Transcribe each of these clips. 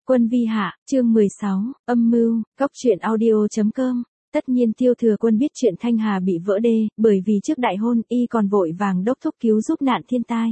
Quân vi hạ, chương 16, âm mưu, góc truyện audio.com. Tất nhiên Tiêu Thừa Quân biết chuyện Thanh Hà bị vỡ đê, bởi vì trước đại hôn y còn vội vàng đốc thúc cứu giúp nạn thiên tai.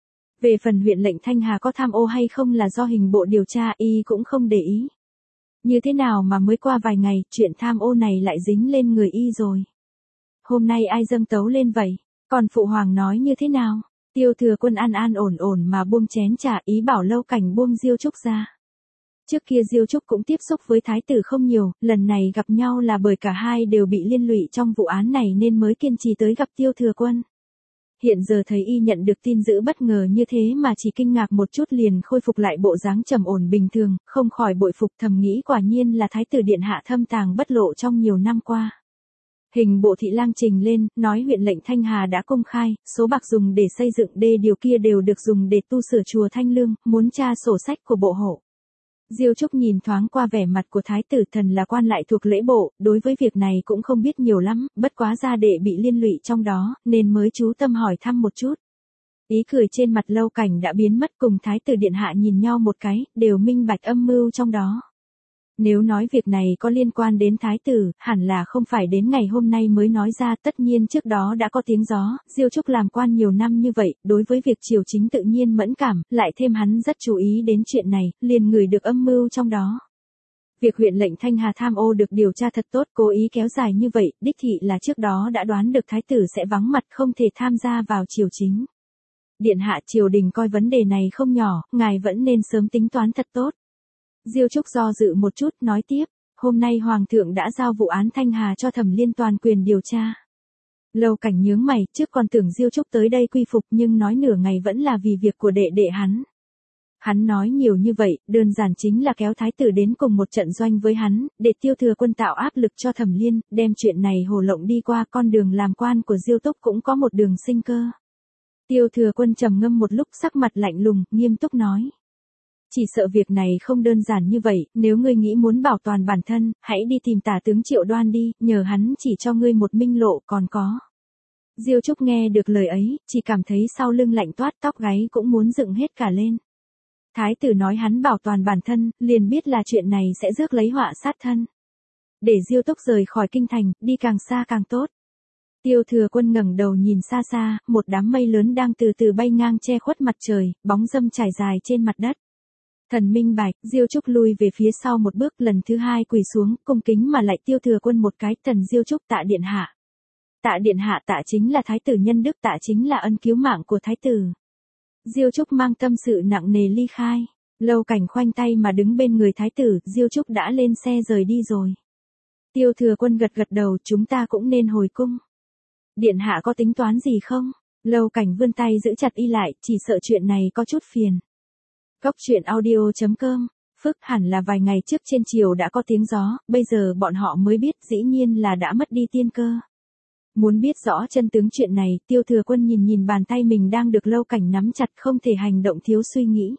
Về phần huyện lệnh Thanh Hà có tham ô hay không là do hình bộ điều tra, y cũng không để ý. Như thế nào mà mới qua vài ngày, chuyện tham ô này lại dính lên người y rồi. Hôm nay ai dâng tấu lên vậy? Còn phụ hoàng nói như thế nào? Tiêu Thừa Quân an an ổn ổn mà buông chén trà, ý bảo Lâu Cảnh buông Diêu Trúc ra. Trước kia Diêu Trúc cũng tiếp xúc với thái tử không nhiều, lần này gặp nhau là bởi cả hai đều bị liên lụy trong vụ án này nên mới kiên trì tới gặp Tiêu Thừa Quân. Hiện giờ thấy y nhận được tin dữ bất ngờ như thế mà chỉ kinh ngạc một chút liền khôi phục lại bộ dáng trầm ổn bình thường, không khỏi bội phục, thầm nghĩ quả nhiên là thái tử điện hạ thâm tàng bất lộ trong nhiều năm qua. Hình bộ thị lang trình lên, nói huyện lệnh Thanh Hà đã công khai, số bạc dùng để xây dựng đê điều kia đều được dùng để tu sửa chùa Thanh Lương, muốn tra sổ sách của bộ hộ. Diêu Trúc nhìn thoáng qua vẻ mặt của thái tử, thần là quan lại thuộc lễ bộ, đối với việc này cũng không biết nhiều lắm, bất quá gia đệ bị liên lụy trong đó, nên mới chú tâm hỏi thăm một chút. Ý cười trên mặt Lâu Cảnh đã biến mất, cùng thái tử điện hạ nhìn nhau một cái, đều minh bạch âm mưu trong đó. Nếu nói việc này có liên quan đến thái tử, hẳn là không phải đến ngày hôm nay mới nói ra, tất nhiên trước đó đã có tiếng gió, Diêu Trúc làm quan nhiều năm như vậy, đối với việc triều chính tự nhiên mẫn cảm, lại thêm hắn rất chú ý đến chuyện này, liền ngửi được âm mưu trong đó. Việc huyện lệnh Thanh Hà tham ô được điều tra thật tốt, cố ý kéo dài như vậy, đích thị là trước đó đã đoán được thái tử sẽ vắng mặt không thể tham gia vào triều chính. Điện hạ, triều đình coi vấn đề này không nhỏ, ngài vẫn nên sớm tính toán thật tốt. Diêu Trúc do dự một chút, nói tiếp, hôm nay Hoàng thượng đã giao vụ án Thanh Hà cho Thẩm Liên toàn quyền điều tra. Lâu Cảnh nhướng mày, trước còn tưởng Diêu Trúc tới đây quy phục nhưng nói nửa ngày vẫn là vì việc của đệ đệ hắn. Hắn nói nhiều như vậy, đơn giản chính là kéo thái tử đến cùng một trận doanh với hắn, để Tiêu Thừa Quân tạo áp lực cho Thẩm Liên, đem chuyện này hồ lộng đi qua, con đường làm quan của Diêu Túc cũng có một đường sinh cơ. Tiêu Thừa Quân trầm ngâm một lúc, sắc mặt lạnh lùng, nghiêm túc nói. Chỉ sợ việc này không đơn giản như vậy, nếu ngươi nghĩ muốn bảo toàn bản thân, hãy đi tìm Tả tướng Triệu Đoan đi, nhờ hắn chỉ cho ngươi một minh lộ, còn có. Diêu Trúc nghe được lời ấy, chỉ cảm thấy sau lưng lạnh toát, tóc gáy cũng muốn dựng hết cả lên. Thái tử nói hắn bảo toàn bản thân, liền biết là chuyện này sẽ rước lấy họa sát thân. Để Diêu Túc rời khỏi kinh thành, đi càng xa càng tốt. Tiêu Thừa Quân ngẩng đầu nhìn xa xa, một đám mây lớn đang từ từ bay ngang che khuất mặt trời, bóng râm trải dài trên mặt đất. Thần minh bạch, Diêu Trúc lui về phía sau một bước, lần thứ hai quỳ xuống, cung kính mà lại Tiêu Thừa Quân một cái, thần Diêu Trúc tạ điện hạ. Tạ điện hạ, tạ chính là thái tử nhân đức, tạ chính là ân cứu mạng của thái tử. Diêu Trúc mang tâm sự nặng nề ly khai, Lâu Cảnh khoanh tay mà đứng bên người thái tử, Diêu Trúc đã lên xe rời đi rồi. Tiêu Thừa Quân gật gật đầu, chúng ta cũng nên hồi cung. Điện hạ có tính toán gì không? Lâu Cảnh vươn tay giữ chặt y lại, chỉ sợ chuyện này có chút phiền. Góc truyện audio.com, Phức hẳn là vài ngày trước trên triều đã có tiếng gió, bây giờ bọn họ mới biết dĩ nhiên là đã mất đi tiên cơ. Muốn biết rõ chân tướng chuyện này, Tiêu Thừa Quân nhìn bàn tay mình đang được Lâu Cảnh nắm chặt, không thể hành động thiếu suy nghĩ.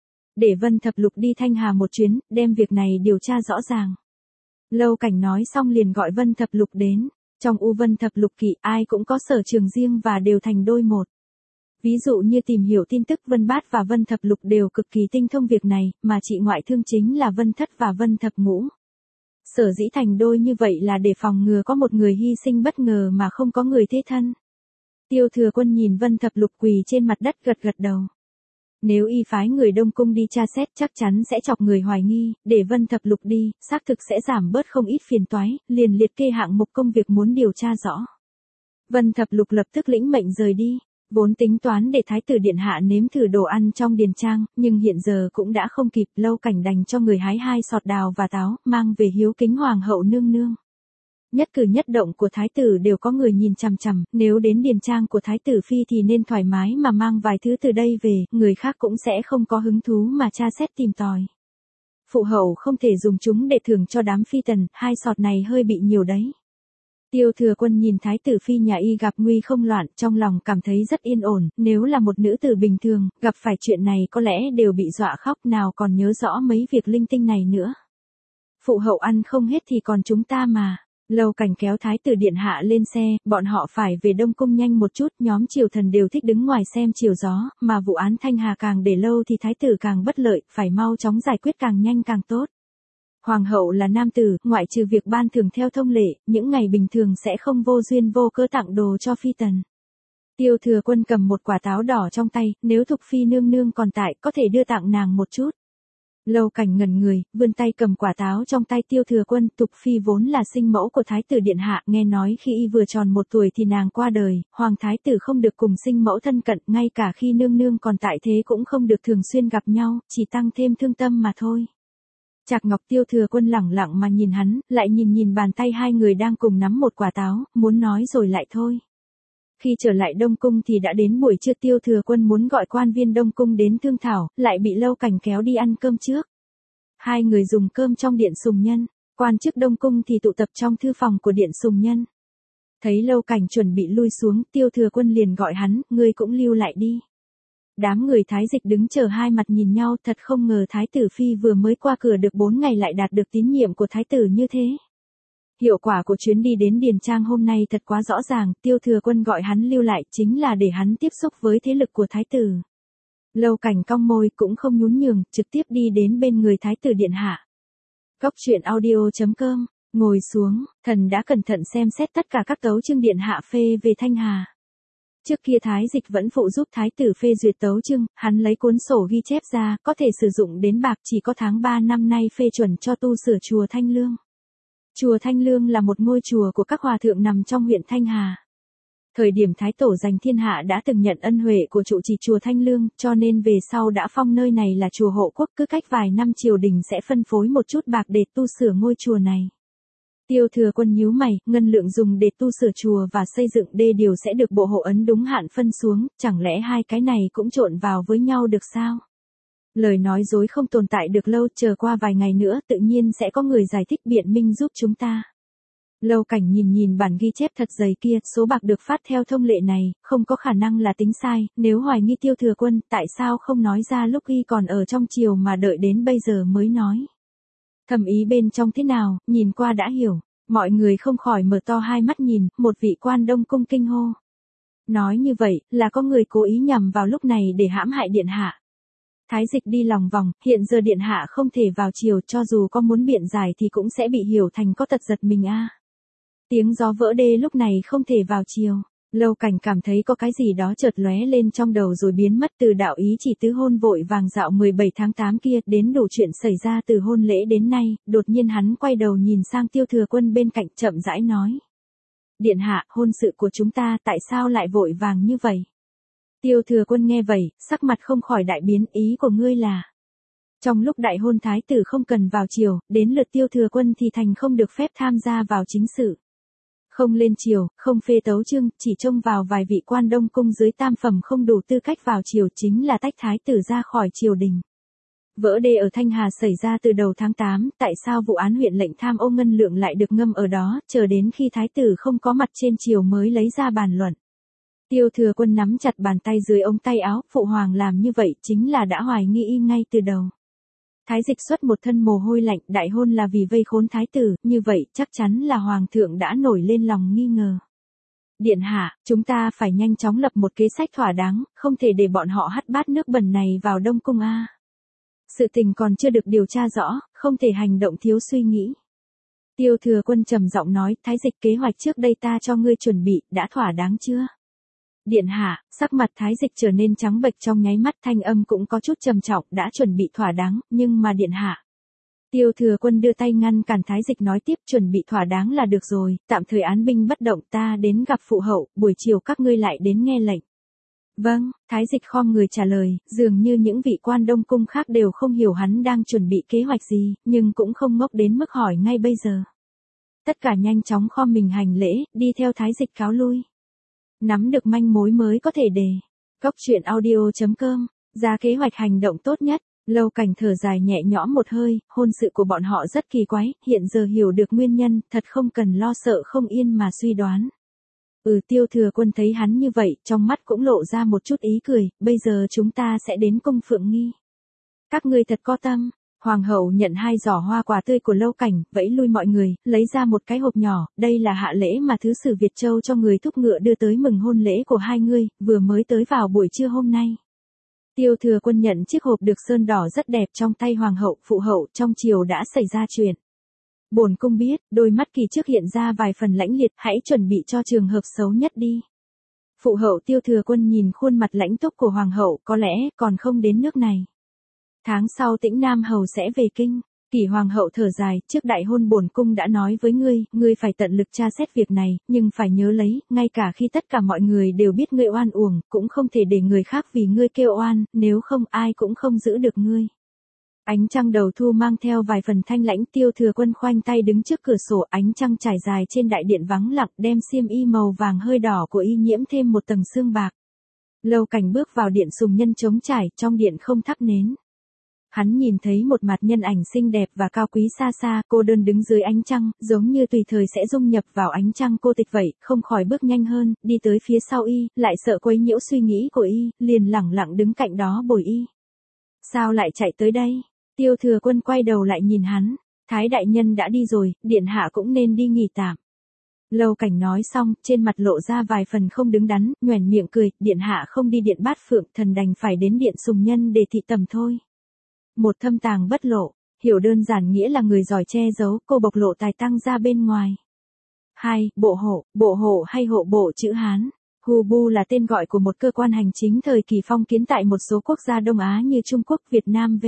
Để Vân Thập Lục đi Thanh Hà một chuyến, đem việc này điều tra rõ ràng. Lâu Cảnh nói xong liền gọi Vân Thập Lục đến, trong U Vân Thập Lục kỵ ai cũng có sở trường riêng và đều thành đôi một. Ví dụ như tìm hiểu tin tức, Vân Bát và Vân Thập Lục đều cực kỳ tinh thông việc này, mà chị ngoại thương chính là Vân Thất và Vân Thập Ngũ. Sở dĩ thành đôi như vậy là để phòng ngừa có một người hy sinh bất ngờ mà không có người thế thân. Tiêu Thừa Quân nhìn Vân Thập Lục quỳ trên mặt đất gật gật đầu. Nếu y phái người Đông Cung đi tra xét chắc chắn sẽ chọc người hoài nghi, để Vân Thập Lục đi, xác thực sẽ giảm bớt không ít phiền toái, liền liệt kê hạng mục công việc muốn điều tra rõ. Vân Thập Lục lập tức lĩnh mệnh rời đi. Vốn tính toán để thái tử điện hạ nếm thử đồ ăn trong điền trang, nhưng hiện giờ cũng đã không kịp, Lâu Cảnh đành cho người hái 2 sọt đào và táo, mang về hiếu kính hoàng hậu nương nương. Nhất cử nhất động của thái tử đều có người nhìn chằm chằm, nếu đến điền trang của thái tử phi thì nên thoải mái mà mang vài thứ từ đây về, người khác cũng sẽ không có hứng thú mà tra xét tìm tòi. Phụ hậu không thể dùng chúng để thưởng cho đám phi tần, 2 sọt này hơi bị nhiều đấy. Tiêu Thừa Quân nhìn thái tử phi nhà y gặp nguy không loạn, trong lòng cảm thấy rất yên ổn, nếu là một nữ tử bình thường, gặp phải chuyện này có lẽ đều bị dọa khóc, nào còn nhớ rõ mấy việc linh tinh này nữa. Phụ hậu ăn không hết thì còn chúng ta mà. Lâu Cảnh kéo thái tử điện hạ lên xe, bọn họ phải về Đông Cung nhanh một chút, nhóm triều thần đều thích đứng ngoài xem chiều gió, mà vụ án Thanh Hà càng để lâu thì thái tử càng bất lợi, phải mau chóng giải quyết càng nhanh càng tốt. Hoàng hậu là nam tử, ngoại trừ việc ban thưởng theo thông lệ, những ngày bình thường sẽ không vô duyên vô cớ tặng đồ cho phi tần. Tiêu Thừa Quân cầm một quả táo đỏ trong tay, nếu Thục Phi nương nương còn tại, có thể đưa tặng nàng một chút. Lâu Cảnh ngẩn người, vươn tay cầm quả táo trong tay Tiêu Thừa Quân. Thục Phi vốn là sinh mẫu của Thái tử Điện Hạ, nghe nói khi y vừa tròn 1 tuổi thì nàng qua đời, Hoàng Thái tử không được cùng sinh mẫu thân cận, ngay cả khi nương nương còn tại thế cũng không được thường xuyên gặp nhau, chỉ tăng thêm thương tâm mà thôi. Trạc Ngọc. Tiêu Thừa Quân lẳng lặng mà nhìn hắn, lại nhìn bàn tay hai người đang cùng nắm một quả táo, muốn nói rồi lại thôi. Khi trở lại Đông Cung thì đã đến buổi trưa. Tiêu Thừa Quân muốn gọi quan viên Đông Cung đến thương thảo, lại bị Lâu Cảnh kéo đi ăn cơm trước. Hai người dùng cơm trong điện Sùng Nhân, quan chức Đông Cung thì tụ tập trong thư phòng của điện Sùng Nhân. Thấy Lâu Cảnh chuẩn bị lui xuống, Tiêu Thừa Quân liền gọi hắn, ngươi cũng lưu lại đi. Đám người Thái Dịch đứng chờ hai mặt nhìn nhau, thật không ngờ Thái tử Phi vừa mới qua cửa được 4 ngày lại đạt được tín nhiệm của Thái tử như thế. Hiệu quả của chuyến đi đến Điền Trang hôm nay thật quá rõ ràng, Tiêu Thừa Quân gọi hắn lưu lại chính là để hắn tiếp xúc với thế lực của Thái tử. Lâu Cảnh cong môi cũng không nhún nhường, trực tiếp đi đến bên người Thái tử Điện Hạ. Cốc truyện audio.com, ngồi xuống, thần đã cẩn thận xem xét tất cả các tấu chương Điện Hạ phê về Thanh Hà. Trước kia Thái Dịch vẫn phụ giúp Thái tử phê duyệt tấu chương, hắn lấy cuốn sổ ghi chép ra, có thể sử dụng đến bạc, chỉ có tháng 3 năm nay phê chuẩn cho tu sửa chùa Thanh Lương. Chùa Thanh Lương là một ngôi chùa của các hòa thượng nằm trong huyện Thanh Hà. Thời điểm Thái Tổ giành thiên hạ đã từng nhận ân huệ của trụ trì chùa Thanh Lương, cho nên về sau đã phong nơi này là chùa hộ quốc, cứ cách vài năm triều đình sẽ phân phối một chút bạc để tu sửa ngôi chùa này. Tiêu Thừa Quân nhíu mày, ngân lượng dùng để tu sửa chùa và xây dựng đê điều sẽ được bộ hộ ấn đúng hạn phân xuống, chẳng lẽ hai cái này cũng trộn vào với nhau được sao? Lời nói dối không tồn tại được lâu, chờ qua vài ngày nữa tự nhiên sẽ có người giải thích biện minh giúp chúng ta. Lâu Cảnh nhìn bản ghi chép thật dày kia, số bạc được phát theo thông lệ này, không có khả năng là tính sai, nếu hoài nghi Tiêu Thừa Quân, tại sao không nói ra lúc y còn ở trong triều mà đợi đến bây giờ mới nói. Thầm ý bên trong thế nào, nhìn qua đã hiểu, mọi người không khỏi mở to hai mắt nhìn, một vị quan Đông Cung kinh hô. Nói như vậy, là có người cố ý nhằm vào lúc này để hãm hại Điện Hạ. Thái Dịch đi lòng vòng, hiện giờ Điện Hạ không thể vào triều, cho dù có muốn biện giải thì cũng sẽ bị hiểu thành có tật giật mình a. Tiếng gió vỡ đê lúc này không thể vào triều. Lâu Cảnh cảm thấy có cái gì đó chợt lóe lên trong đầu rồi biến mất, từ đạo ý chỉ tứ hôn vội vàng dạo 17 tháng 8 kia, đến đủ chuyện xảy ra từ hôn lễ đến nay, đột nhiên hắn quay đầu nhìn sang Tiêu Thừa Quân bên cạnh, chậm rãi nói. Điện Hạ, hôn sự của chúng ta tại sao lại vội vàng như vậy? Tiêu Thừa Quân nghe vậy, sắc mặt không khỏi đại biến, ý của ngươi là. Trong lúc đại hôn Thái tử không cần vào triều, đến lượt Tiêu Thừa Quân thì thành không được phép tham gia vào chính sự. Không lên triều, không phê tấu chương, chỉ trông vào vài vị quan Đông Cung dưới tam phẩm không đủ tư cách vào triều, chính là tách Thái tử ra khỏi triều đình. Vỡ đê ở Thanh Hà xảy ra từ đầu tháng 8, tại sao vụ án huyện lệnh tham ô ngân lượng lại được ngâm ở đó, chờ đến khi Thái tử không có mặt trên triều mới lấy ra bàn luận. Tiêu Thừa Quân nắm chặt bàn tay dưới ống tay áo, phụ hoàng làm như vậy chính là đã hoài nghi y ngay từ đầu. Thái Dịch xuất một thân mồ hôi lạnh, đại hôn là vì vây khốn Thái tử, như vậy chắc chắn là hoàng thượng đã nổi lên lòng nghi ngờ. Điện Hạ, chúng ta phải nhanh chóng lập một kế sách thỏa đáng, không thể để bọn họ hắt bát nước bẩn này vào Đông Cung a. Sự tình còn chưa được điều tra rõ, không thể hành động thiếu suy nghĩ. Tiêu Thừa Quân trầm giọng nói, Thái Dịch, kế hoạch trước đây ta cho ngươi chuẩn bị, đã thỏa đáng chưa? Điện Hạ, sắc mặt Thái Dịch trở nên trắng bệch trong nháy mắt, thanh âm cũng có chút trầm trọng, đã chuẩn bị thỏa đáng, nhưng mà Điện Hạ. Tiêu Thừa Quân đưa tay ngăn cản Thái Dịch, nói tiếp, chuẩn bị thỏa đáng là được rồi, tạm thời án binh bất động, ta đến gặp phụ hậu, buổi chiều các ngươi lại đến nghe lệnh. Vâng, Thái Dịch khom người trả lời, dường như những vị quan Đông Cung khác đều không hiểu hắn đang chuẩn bị kế hoạch gì, nhưng cũng không ngốc đến mức hỏi ngay bây giờ. Tất cả nhanh chóng khom mình hành lễ, đi theo Thái Dịch cáo lui. Nắm được manh mối mới có thể đề. Cốc truyện audio.com, ra kế hoạch hành động tốt nhất. Lâu Cảnh thở dài nhẹ nhõm một hơi, hôn sự của bọn họ rất kỳ quái, hiện giờ hiểu được nguyên nhân, thật không cần lo sợ không yên mà suy đoán. Tiêu Thừa Quân thấy hắn như vậy, trong mắt cũng lộ ra một chút ý cười, bây giờ chúng ta sẽ đến cung Phượng Nghi. Các ngươi thật có tâm, Hoàng hậu nhận 2 giỏ hoa quả tươi của Lâu Cảnh, vẫy lui mọi người, lấy ra một cái hộp nhỏ, đây là hạ lễ mà thứ sử Việt Châu cho người thúc ngựa đưa tới mừng hôn lễ của hai ngươi, vừa mới tới vào buổi trưa hôm nay. Tiêu Thừa Quân nhận chiếc hộp được sơn đỏ rất đẹp trong tay hoàng hậu, phụ hậu, trong triều đã xảy ra chuyện. Bổn cung biết, đôi mắt Kỳ trước hiện ra vài phần lãnh liệt, hãy chuẩn bị cho trường hợp xấu nhất đi. Phụ hậu Tiêu Thừa Quân nhìn khuôn mặt lãnh túc của hoàng hậu, có lẽ còn không đến nước này. Tháng sau Tĩnh Nam hầu sẽ về kinh. Kỳ hoàng hậu thở dài, trước đại hôn bổn cung đã nói với ngươi phải tận lực tra xét việc này, nhưng phải nhớ lấy, ngay cả khi tất cả mọi người đều biết ngươi oan uổng, cũng không thể để người khác vì ngươi kêu oan, nếu không ai cũng không giữ được ngươi. Ánh trăng đầu thu mang theo vài phần thanh lãnh, Tiêu Thừa Quân khoanh tay đứng trước cửa sổ, ánh trăng trải dài trên đại điện vắng lặng, đem xiêm y màu vàng hơi đỏ của y nhiễm thêm một tầng sương bạc. Lâu Cảnh bước vào điện sùng nhân trống trải, trong điện không thắp nến. Hắn nhìn thấy một mặt nhân ảnh xinh đẹp và cao quý xa xa, cô đơn đứng dưới ánh trăng, giống như tùy thời sẽ dung nhập vào ánh trăng cô tịch vậy, không khỏi bước nhanh hơn, đi tới phía sau y, lại sợ quấy nhiễu suy nghĩ của y, liền lẳng lặng đứng cạnh đó bồi y. Sao lại chạy tới đây? Tiêu Thừa Quân quay đầu lại nhìn hắn, Thái đại nhân đã đi rồi, điện hạ cũng nên đi nghỉ tạm. Lâu Cảnh nói xong, trên mặt lộ ra vài phần không đứng đắn, nhoẻn miệng cười, điện hạ không đi điện Bát Phượng, thần đành phải đến điện sùng nhân để thị tầm thôi. Một thâm tàng bất lộ, hiểu đơn giản nghĩa là người giỏi che giấu, cô bộc lộ tài tăng ra bên ngoài. 2. Bộ hộ hay hộ bộ chữ Hán. Hubu là tên gọi của một cơ quan hành chính thời kỳ phong kiến tại một số quốc gia Đông Á như Trung Quốc, Việt Nam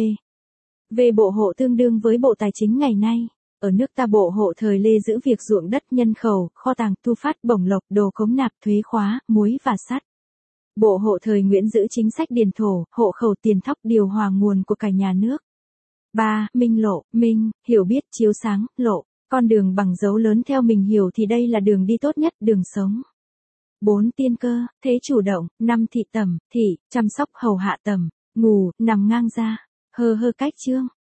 về bộ hộ tương đương với bộ tài chính ngày nay. Ở nước ta bộ hộ thời Lê giữ việc ruộng đất, nhân khẩu, kho tàng, thu phát, bổng lộc, đồ cống nạp, thuế khóa, muối và sắt. Bộ hộ thời Nguyễn giữ chính sách điền thổ, hộ khẩu, tiền thóc, điều hòa nguồn của cả nhà nước. 3. Minh lộ, minh, hiểu biết, chiếu sáng, lộ, con đường bằng dấu lớn theo mình hiểu thì đây là đường đi tốt nhất, đường sống. 4. Tiên cơ, thế chủ động. 5. Thị tầm, thị, chăm sóc hầu hạ tầm, ngủ, nằm ngang ra, hơ cách chương.